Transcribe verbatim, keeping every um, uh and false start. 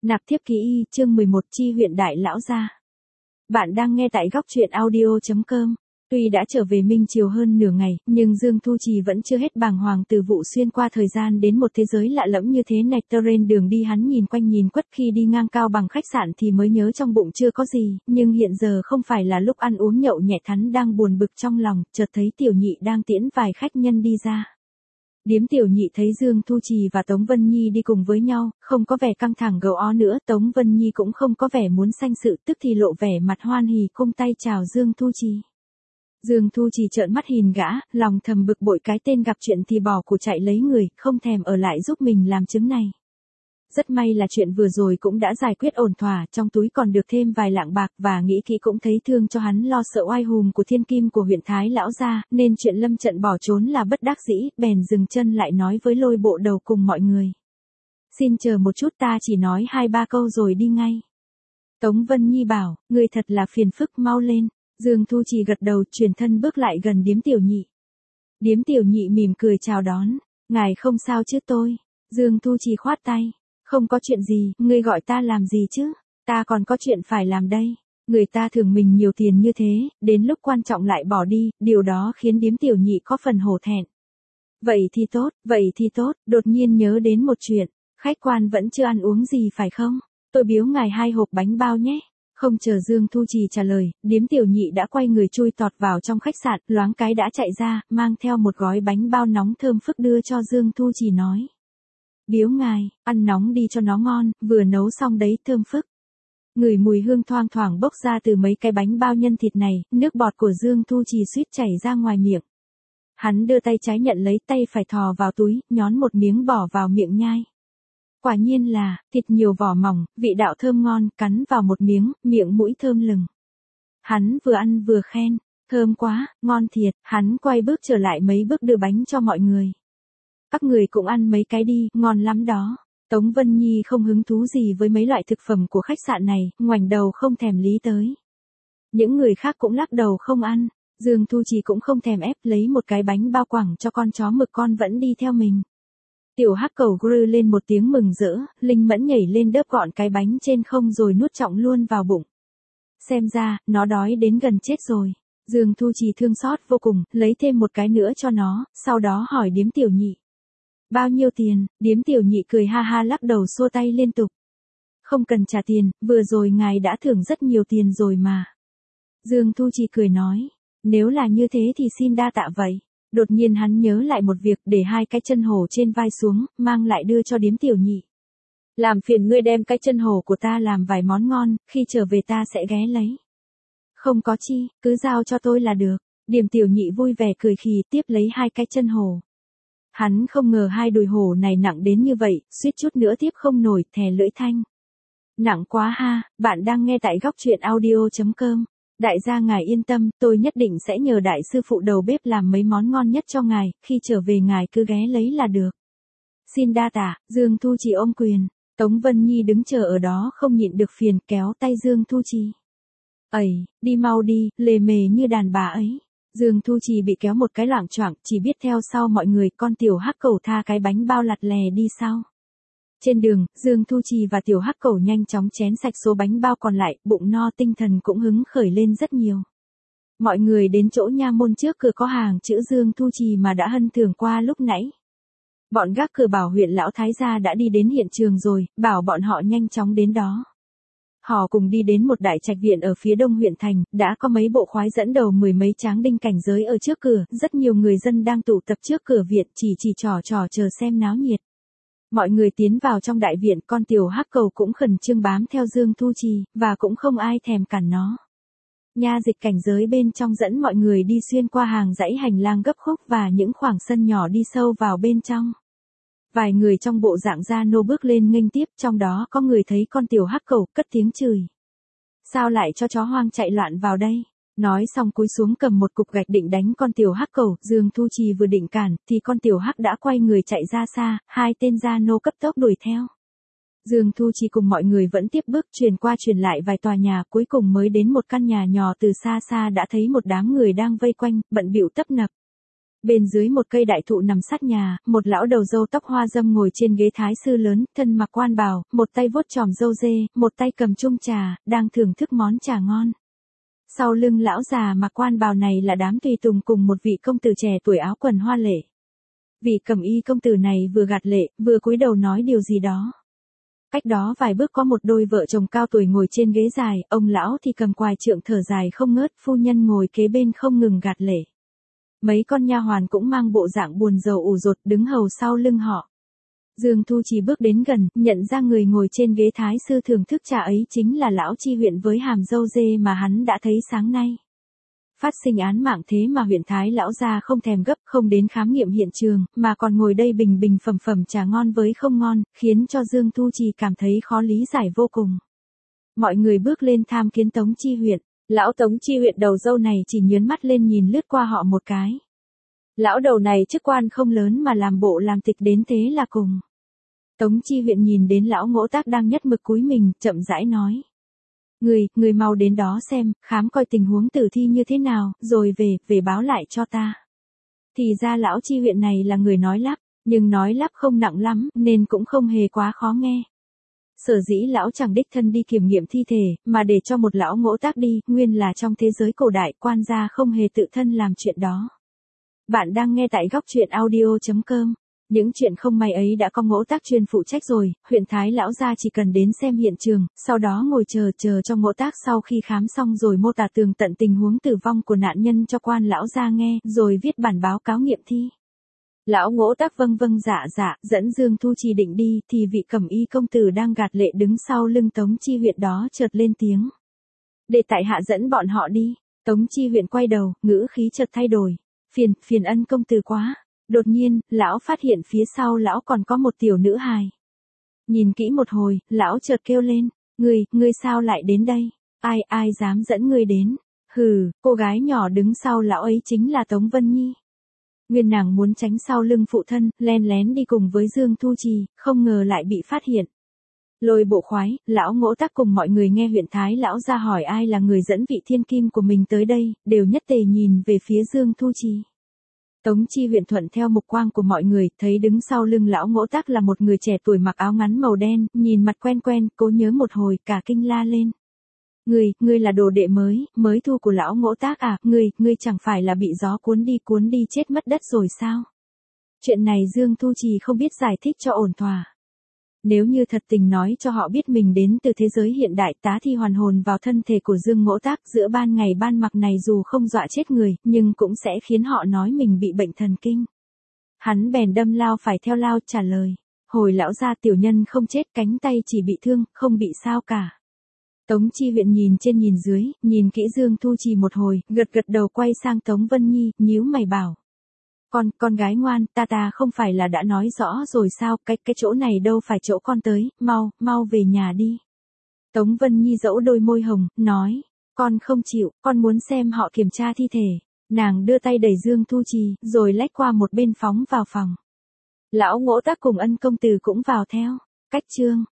Nạp thiếp ký y, chương mười một chi huyện đại lão gia. Bạn đang nghe tại góc truyện audio chấm com. Tuy đã trở về Minh Triều hơn nửa ngày, nhưng Dương Thu Trì vẫn chưa hết bàng hoàng từ vụ xuyên qua thời gian đến một thế giới lạ lẫm như thế này. Trên đường đi hắn nhìn quanh nhìn quất, khi đi ngang Cao Bằng khách sạn thì mới nhớ trong bụng chưa có gì, nhưng hiện giờ không phải là lúc ăn uống nhậu nhẹt, hắn đang buồn bực trong lòng, chợt thấy Tiểu Nhị đang tiễn vài khách nhân đi ra. Điếm Tiểu Nhị thấy Dương Thu Trì và Tống Vân Nhi đi cùng với nhau, không có vẻ căng thẳng gâu ó nữa, Tống Vân Nhi cũng không có vẻ muốn sanh sự, tức thì lộ vẻ mặt hoan hỉ cung tay chào Dương Thu Trì. Dương Thu Trì trợn mắt nhìn gã, lòng thầm bực bội, cái tên gặp chuyện thì bỏ của chạy lấy người, không thèm ở lại giúp mình làm chứng này. Rất may là chuyện vừa rồi cũng đã giải quyết ổn thỏa, trong túi còn được thêm vài lạng bạc, và nghĩ kỹ cũng thấy thương cho hắn lo sợ oai hùng của thiên kim của huyện Thái lão gia, nên chuyện lâm trận bỏ trốn là bất đắc dĩ, bèn dừng chân lại nói với Lôi Bộ Đầu cùng mọi người. Xin chờ một chút, ta chỉ nói hai ba câu rồi đi ngay. Tống Vân Nhi bảo, người thật là phiền phức, mau lên. Dương Thu Trì gật đầu, chuyển thân bước lại gần Điếm Tiểu Nhị. Điếm Tiểu Nhị mỉm cười chào đón, ngài không sao chứ tôi? Dương Thu Trì khoát tay. Không có chuyện gì, ngươi gọi ta làm gì chứ? Ta còn có chuyện phải làm đây. Người ta thưởng mình nhiều tiền như thế, đến lúc quan trọng lại bỏ đi, điều đó khiến Điếm Tiểu Nhị có phần hổ thẹn. Vậy thì tốt, vậy thì tốt, đột nhiên nhớ đến một chuyện, khách quan vẫn chưa ăn uống gì phải không? Tôi biếu ngài hai hộp bánh bao nhé. Không chờ Dương Thu Trì trả lời, Điếm Tiểu Nhị đã quay người chui tọt vào trong khách sạn, loáng cái đã chạy ra, mang theo một gói bánh bao nóng thơm phức đưa cho Dương Thu Trì nói. Biếu ngài, ăn nóng đi cho nó ngon, vừa nấu xong đấy, thơm phức. Ngửi mùi hương thoang thoảng bốc ra từ mấy cái bánh bao nhân thịt này, nước bọt của Dương Thu Trì suýt chảy ra ngoài miệng. Hắn đưa tay trái nhận lấy, tay phải thò vào túi, nhón một miếng bỏ vào miệng nhai. Quả nhiên là, thịt nhiều vỏ mỏng, vị đạo thơm ngon, cắn vào một miếng, miệng mũi thơm lừng. Hắn vừa ăn vừa khen, thơm quá, ngon thiệt, hắn quay bước trở lại mấy bước đưa bánh cho mọi người. Các người cũng ăn mấy cái đi, ngon lắm đó. Tống Vân Nhi không hứng thú gì với mấy loại thực phẩm của khách sạn này, ngoảnh đầu không thèm lý tới. Những người khác cũng lắc đầu không ăn, Dương Thu Trì cũng không thèm ép, lấy một cái bánh bao quẳng cho con chó mực con vẫn đi theo mình. Tiểu Hắc Cẩu grư lên một tiếng mừng rỡ, linh mẫn nhảy lên đớp gọn cái bánh trên không rồi nuốt trọng luôn vào bụng. Xem ra, nó đói đến gần chết rồi. Dương Thu Trì thương xót vô cùng, lấy thêm một cái nữa cho nó, sau đó hỏi Điếm Tiểu Nhị. Bao nhiêu tiền? Điếm Tiểu Nhị cười ha ha lắc đầu xua tay liên tục. Không cần trả tiền, vừa rồi ngài đã thưởng rất nhiều tiền rồi mà. Dương Thu Trì cười nói, nếu là như thế thì xin đa tạ vậy. Đột nhiên hắn nhớ lại một việc, để hai cái chân hổ trên vai xuống, mang lại đưa cho Điếm Tiểu Nhị. Làm phiền ngươi đem cái chân hổ của ta làm vài món ngon, khi trở về ta sẽ ghé lấy. Không có chi, cứ giao cho tôi là được. Điếm Tiểu Nhị vui vẻ cười khì tiếp lấy hai cái chân hổ. Hắn không ngờ hai đùi hổ này nặng đến như vậy, suýt chút nữa tiếp không nổi, thè lưỡi thanh. Nặng quá ha, bạn đang nghe tại góc truyện audio chấm com. Đại gia ngài yên tâm, tôi nhất định sẽ nhờ đại sư phụ đầu bếp làm mấy món ngon nhất cho ngài, khi trở về ngài cứ ghé lấy là được. Xin đa tạ, Dương Thu Trì ôm quyền. Tống Vân Nhi đứng chờ ở đó không nhịn được phiền, kéo tay Dương Thu Trì. Ẩy, đi mau đi, lề mề như đàn bà ấy. Dương Thu Trì bị kéo một cái loạng choạng, chỉ biết theo sau mọi người, con Tiểu Hắc Cẩu tha cái bánh bao lặt lè đi sau. Trên đường, Dương Thu Trì và Tiểu Hắc Cẩu nhanh chóng chén sạch số bánh bao còn lại, bụng no tinh thần cũng hứng khởi lên rất nhiều. Mọi người đến chỗ nha môn trước cửa có hàng chữ Dương Thu Trì mà đã hân thưởng qua lúc nãy. Bọn gác cửa bảo huyện lão thái gia đã đi đến hiện trường rồi, bảo bọn họ nhanh chóng đến đó. Họ cùng đi đến một đại trạch viện ở phía đông huyện thành, đã có mấy bộ khoái dẫn đầu mười mấy tráng đinh cảnh giới ở trước cửa, rất nhiều người dân đang tụ tập trước cửa viện chỉ chỉ trò trò chờ xem náo nhiệt. Mọi người tiến vào trong đại viện, con Tiểu Hắc Cẩu cũng khẩn trương bám theo Dương Thu Trì, và cũng không ai thèm cản nó. Nha dịch cảnh giới bên trong dẫn mọi người đi xuyên qua hàng dãy hành lang gấp khúc và những khoảng sân nhỏ đi sâu vào bên trong. Vài người trong bộ dạng gia nô bước lên nghênh tiếp, trong đó có người thấy con Tiểu Hắc Cẩu, cất tiếng chửi. Sao lại cho chó hoang chạy loạn vào đây? Nói xong cúi xuống cầm một cục gạch định đánh con Tiểu Hắc Cẩu, Dương Thu Trì vừa định cản, thì con Tiểu Hắc đã quay người chạy ra xa, hai tên gia nô cấp tốc đuổi theo. Dương Thu Trì cùng mọi người vẫn tiếp bước truyền qua truyền lại vài tòa nhà, cuối cùng mới đến một căn nhà nhỏ, từ xa xa đã thấy một đám người đang vây quanh, bận bịu tấp nập. Bên dưới một cây đại thụ nằm sát nhà, một lão đầu râu tóc hoa râm ngồi trên ghế thái sư lớn, thân mặc quan bào, một tay vuốt chòm râu dê, một tay cầm chung trà, đang thưởng thức món trà ngon. Sau lưng lão già mặc quan bào này là đám tùy tùng cùng một vị công tử trẻ tuổi áo quần hoa lệ. Vị cẩm y công tử này vừa gạt lệ, vừa cúi đầu nói điều gì đó. Cách đó vài bước có một đôi vợ chồng cao tuổi ngồi trên ghế dài, ông lão thì cầm quài trượng thở dài không ngớt, phu nhân ngồi kế bên không ngừng gạt lệ. Mấy con nha hoàn cũng mang bộ dạng buồn rầu ủ rột đứng hầu sau lưng họ. Dương Thu Trì bước đến gần, nhận ra người ngồi trên ghế thái sư thưởng thức trà ấy chính là lão chi huyện với hàm râu dê mà hắn đã thấy sáng nay. Phát sinh án mạng thế mà huyện thái lão gia không thèm gấp, không đến khám nghiệm hiện trường, mà còn ngồi đây bình bình phẩm phẩm trà ngon với không ngon, khiến cho Dương Thu Trì cảm thấy khó lý giải vô cùng. Mọi người bước lên tham kiến Tống chi huyện. Lão Tống chi huyện đầu râu này chỉ nhớn mắt lên nhìn lướt qua họ một cái. Lão đầu này chức quan không lớn mà làm bộ làm tịch đến thế là cùng. Tống chi huyện nhìn đến lão Ngỗ Tác đang nhất mực cúi mình, chậm rãi nói. Người, người mau đến đó xem, khám coi tình huống tử thi như thế nào, rồi về, về báo lại cho ta. Thì ra lão chi huyện này là người nói lắp, nhưng nói lắp không nặng lắm, nên cũng không hề quá khó nghe. Sở dĩ lão chẳng đích thân đi kiểm nghiệm thi thể, mà để cho một lão Ngỗ Tác đi, nguyên là trong thế giới cổ đại quan gia không hề tự thân làm chuyện đó. Bạn đang nghe tại góc truyện audio chấm com. Những chuyện không may ấy đã có Ngỗ Tác chuyên phụ trách rồi, huyện thái lão gia chỉ cần đến xem hiện trường, sau đó ngồi chờ chờ cho Ngỗ Tác sau khi khám xong rồi mô tả tường tận tình huống tử vong của nạn nhân cho quan lão gia nghe, rồi viết bản báo cáo nghiệm thi. Lão Ngỗ Tác vâng vâng dạ dạ, dẫn Dương Thu Trì định đi, thì vị cẩm y công tử đang gạt lệ đứng sau lưng Tống chi huyện đó chợt lên tiếng. Để tại hạ dẫn bọn họ đi. Tống chi huyện quay đầu, ngữ khí chợt thay đổi. Phiền, phiền ân công tử quá. Đột nhiên, lão phát hiện phía sau lão còn có một tiểu nữ hài. Nhìn kỹ một hồi, lão chợt kêu lên. Ngươi, ngươi sao lại đến đây? Ai, ai dám dẫn ngươi đến? Hừ, cô gái nhỏ đứng sau lão ấy chính là Tống Vân Nhi. Nguyên nàng muốn tránh sau lưng phụ thân, len lén đi cùng với Dương Thu Trì, không ngờ lại bị phát hiện. Lôi bộ khoái, lão Ngỗ Tác cùng mọi người nghe huyện thái lão ra hỏi ai là người dẫn vị thiên kim của mình tới đây, đều nhất tề nhìn về phía Dương Thu Trì. Tống chi huyện thuận theo mục quang của mọi người, thấy đứng sau lưng lão Ngỗ Tác là một người trẻ tuổi mặc áo ngắn màu đen, nhìn mặt quen quen, cố nhớ một hồi, cả kinh la lên. Ngươi, ngươi là đồ đệ mới, mới thu của lão Ngỗ Tác à, ngươi, ngươi chẳng phải là bị gió cuốn đi cuốn đi chết mất đất rồi sao? Chuyện này Dương Thu Trì không biết giải thích cho ổn thỏa. Nếu như thật tình nói cho họ biết mình đến từ thế giới hiện đại, tá thi hoàn hồn vào thân thể của Dương Ngỗ Tác giữa ban ngày ban mặt này dù không dọa chết người, nhưng cũng sẽ khiến họ nói mình bị bệnh thần kinh. Hắn bèn đâm lao phải theo lao trả lời. Hồi lão gia tiểu nhân không chết, cánh tay chỉ bị thương, không bị sao cả. Tống chi huyện nhìn trên nhìn dưới, nhìn kỹ Dương Thu Trì một hồi, gật gật đầu quay sang Tống Vân Nhi, nhíu mày bảo. Con, con gái ngoan, ta ta không phải là đã nói rõ rồi sao, cái, cái chỗ này đâu phải chỗ con tới, mau, mau về nhà đi. Tống Vân Nhi dẫu đôi môi hồng, nói, con không chịu, con muốn xem họ kiểm tra thi thể. Nàng đưa tay đẩy Dương Thu Trì, rồi lách qua một bên phóng vào phòng. Lão Ngỗ Tác cùng ân công tử cũng vào theo. Cách chương